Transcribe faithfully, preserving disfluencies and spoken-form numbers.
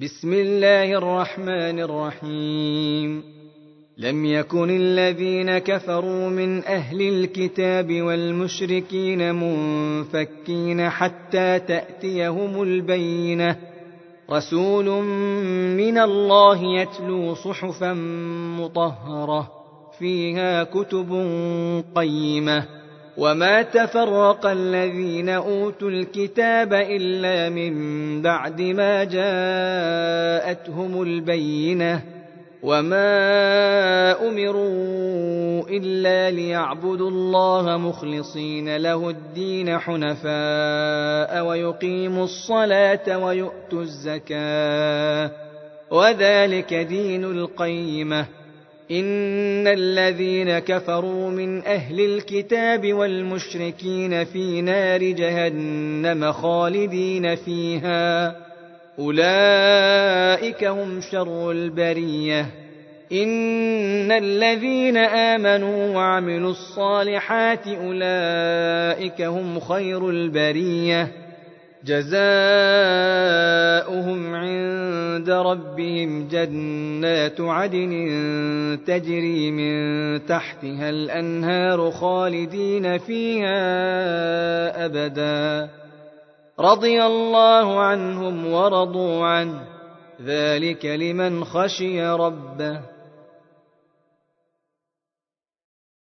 بسم الله الرحمن الرحيم. لم يكن الذين كفروا من أهل الكتاب والمشركين منفكين حتى تأتيهم البينة، رسول من الله يتلو صحفا مطهرة فيها كتب قيمة. وما تفرق الذين أوتوا الكتاب إلا من بعد ما جاءتهم البينة، وما أمروا إلا ليعبدوا الله مخلصين له الدين حنفاء ويقيموا الصلاة ويؤتوا الزكاة، وذلك دين القيمة. إن الذين كفروا من أهل الكتاب والمشركين في نار جهنم خالدين فيها، أولئك هم شر البرية. إن الذين آمنوا وعملوا الصالحات أولئك هم خير البرية، جزاؤهم عند ربهم جنات عدن تجري من تحتها الأنهار خالدين فيها أبدا، رضي الله عنهم ورضوا عنه، ذلك لمن خشي ربه.